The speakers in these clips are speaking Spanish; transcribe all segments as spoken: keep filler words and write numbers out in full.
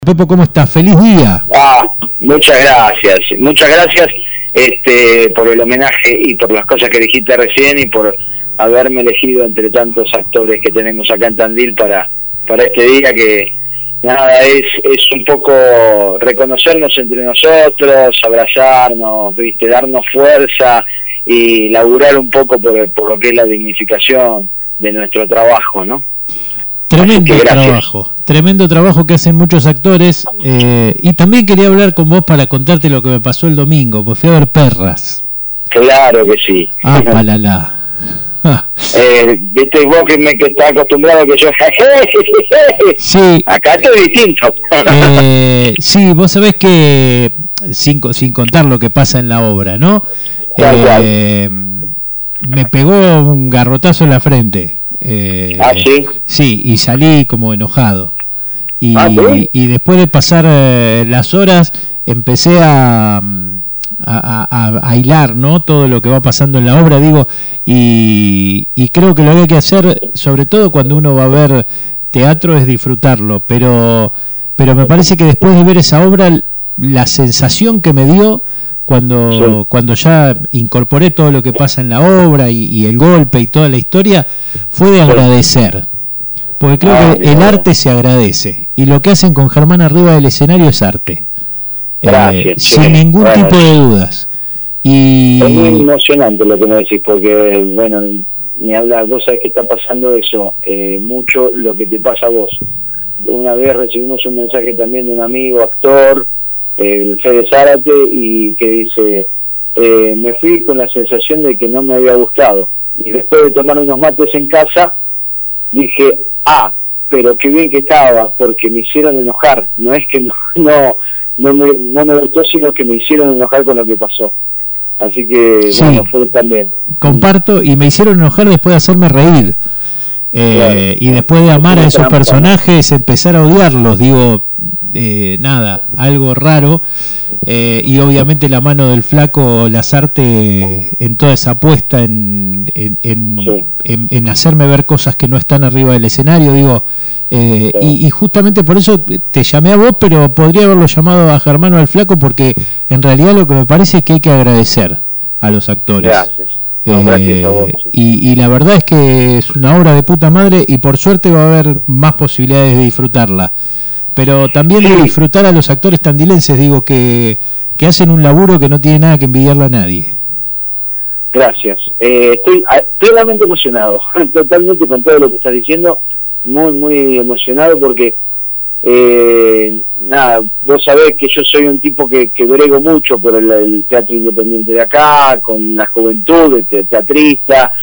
Pepo, ¿cómo estás? ¡Feliz día! Ah, muchas gracias, muchas gracias este, por el homenaje y por las cosas que dijiste recién y por haberme elegido entre tantos actores que tenemos acá en Tandil para, para este día que nada, es, es un poco reconocernos entre nosotros, abrazarnos, ¿viste? Darnos fuerza y laburar un poco por, por lo que es la dignificación de nuestro trabajo, ¿no? Tremendo trabajo, tremendo trabajo que hacen muchos actores, eh, y también quería hablar con vos para contarte lo que me pasó el domingo, pues fui a ver Perras. Claro que sí. Ah, palala. eh, viste vos que me que estás acostumbrado a que yo sí, acá estoy distinto. eh, sí, vos sabés que sin, sin contar lo que pasa en la obra, ¿no? Eh, me pegó un garrotazo en la frente. Eh, ah, sí. Sí, y salí como enojado. Y, ah, ¿sí? y después de pasar eh, las horas, empecé a, a, a, a hilar, ¿no? Todo lo que va pasando en la obra, digo, y, y creo que lo que hay que hacer, sobre todo cuando uno va a ver teatro, es disfrutarlo. Pero, pero me parece que después de ver esa obra, la sensación que me dio cuando sí. cuando ya incorporé todo lo que pasa en la obra y, y el golpe y toda la historia, fue de agradecer, porque creo ah, que el no. arte se agradece, y lo que hacen con Germán arriba del escenario es arte. Gracias, eh, sí. Sin ningún bueno, tipo de dudas. Y es muy emocionante lo que me decís, porque bueno, ni hablar, vos sabés que está pasando eso, eh, mucho lo que te pasa a vos. Una vez recibimos un mensaje también de un amigo actor, el Fede Zárate, y que dice, eh, me fui con la sensación de que no me había gustado, y después de tomar unos mates en casa dije, ah, pero qué bien que estaba, porque me hicieron enojar, no es que no no no me, no me gustó, sino que me hicieron enojar con lo que pasó, así que sí, bueno, fue también. Comparto, y me hicieron enojar después de hacerme reír. Eh, claro, y después de amar a esos personajes, empezar a odiarlos, digo, eh, nada, algo raro, eh, y obviamente la mano del Flaco Lasarte en toda esa apuesta en, en, en, sí. en, en hacerme ver cosas que no están arriba del escenario, digo, eh, sí. y, y justamente por eso te llamé a vos, pero podría haberlo llamado a Germán o al Flaco, porque en realidad lo que me parece es que hay que agradecer a los actores. Gracias. No, eh, a vos, sí. y, y la verdad es que es una obra de puta madre, y por suerte va a haber más posibilidades de disfrutarla, pero también sí. de disfrutar a los actores tandilenses, digo, que, que hacen un laburo que no tiene nada que envidiarle a nadie. Gracias, eh, estoy plenamente emocionado, totalmente con todo lo que estás diciendo, muy muy emocionado, porque eh, nada, vos sabés que yo soy un tipo que, que brego mucho por el, el teatro independiente de acá, con la juventud, el teatrista,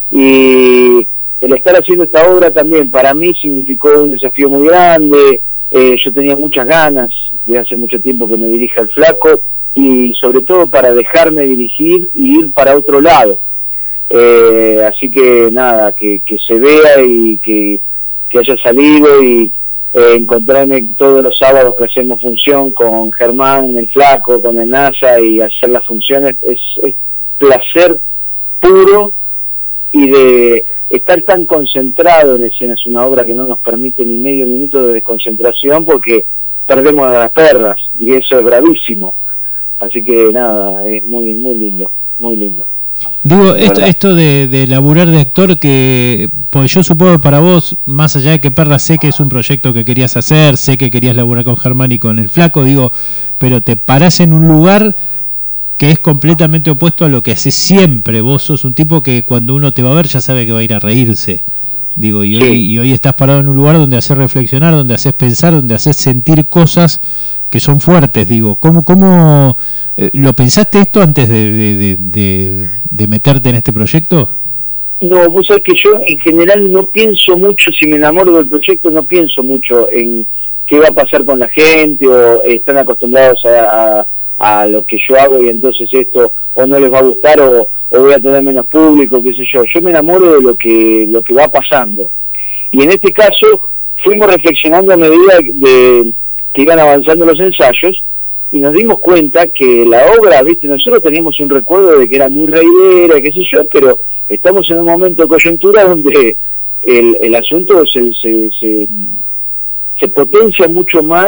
y el estar haciendo esta obra también para mí significó un desafío muy grande. Eh, yo tenía muchas ganas, de hace mucho tiempo que me dirija el Flaco, y sobre todo para dejarme dirigir y ir para otro lado. Eh, así que nada, que, que se vea y que, que haya salido, y Eh, encontrarme todos los sábados que hacemos función con Germán, el Flaco, con el NASA, y hacer las funciones, es, es placer puro, y de estar tan concentrado en escena. Es una obra que no nos permite ni medio minuto de desconcentración, porque perdemos a las perras, y eso es bravísimo. Así que nada, es muy muy lindo, muy lindo. Digo, esto, esto de, de laburar de actor, que pues yo supongo que para vos, más allá de que Perra, sé que es un proyecto que querías hacer, sé que querías laburar con Germán y con el Flaco, digo, pero te parás en un lugar que es completamente opuesto a lo que haces siempre. Vos sos un tipo que cuando uno te va a ver ya sabe que va a ir a reírse, digo, y, sí. hoy, y hoy estás parado en un lugar donde haces reflexionar, donde haces pensar, donde haces sentir cosas que son fuertes, digo. ¿Cómo, cómo eh, lo pensaste esto antes de, de, de, de, de meterte en este proyecto? No, vos sabés que yo en general no pienso mucho, si me enamoro del proyecto, no pienso mucho en qué va a pasar con la gente, o están acostumbrados a, a, a lo que yo hago, y entonces esto o no les va a gustar, o, o voy a tener menos público, qué sé yo. Yo me enamoro de lo que, lo que va pasando. Y en este caso fuimos reflexionando a medida de que iban avanzando los ensayos, y nos dimos cuenta que la obra, viste, nosotros teníamos un recuerdo de que era muy reidera, qué sé yo, pero estamos en un momento de coyuntura donde el, el asunto se, se, se, se potencia mucho más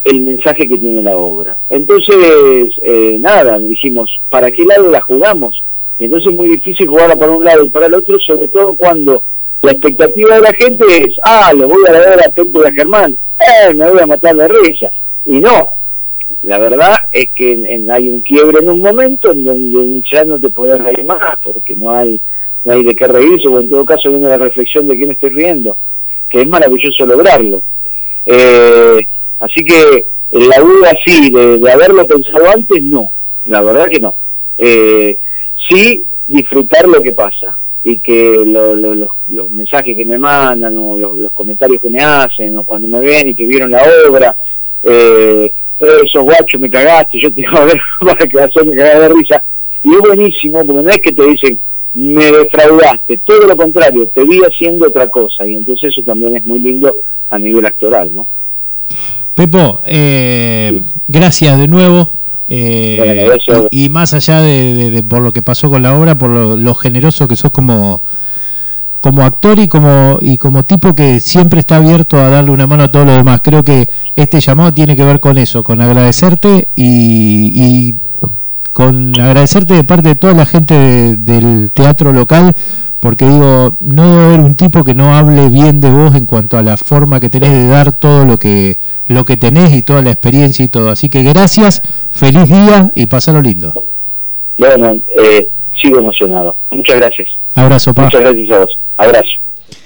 el mensaje que tiene la obra. Entonces, eh, nada, dijimos, ¿para qué lado la jugamos? Entonces es muy difícil jugarla para un lado y para el otro, sobre todo cuando la expectativa de la gente es, ah, le voy a dar a Pepo y a Germán, eh, me voy a matar de risa. Y no, la verdad es que en, en, hay un quiebre en un momento en donde ya no te podés reír más, porque no hay no hay de qué reírse, o en todo caso viene la reflexión de quién estoy riendo, que es maravilloso lograrlo. Eh, así que la duda sí, de, de haberlo pensado antes, no, la verdad que no. Eh, sí, disfrutar lo que pasa, y que lo, lo, los, los mensajes que me mandan, o los, los comentarios que me hacen, o cuando me ven y que vieron la obra, eh, esos guachos me cagaste, yo te digo, a ver, para que hacer me cagás de risa, y es buenísimo, porque no es que te dicen, me defraudaste, todo lo contrario, te vi haciendo otra cosa, y entonces eso también es muy lindo a nivel actoral, ¿no? Pepo, eh, sí. Gracias de nuevo, eh, bueno, y, y más allá de, de, de por lo que pasó con la obra, por lo, lo generoso que sos como como actor y como y como tipo que siempre está abierto a darle una mano a todo lo demás. Creo que este llamado tiene que ver con eso, con agradecerte y, y con agradecerte de parte de toda la gente de, del teatro local, porque digo, no debe haber un tipo que no hable bien de vos en cuanto a la forma que tenés de dar todo lo que lo que tenés y toda la experiencia y todo. Así que gracias, feliz día y pasalo lindo. Bueno, eh, sigo emocionado. Muchas gracias. Abrazo, pa. Muchas gracias a vos. Abrazo.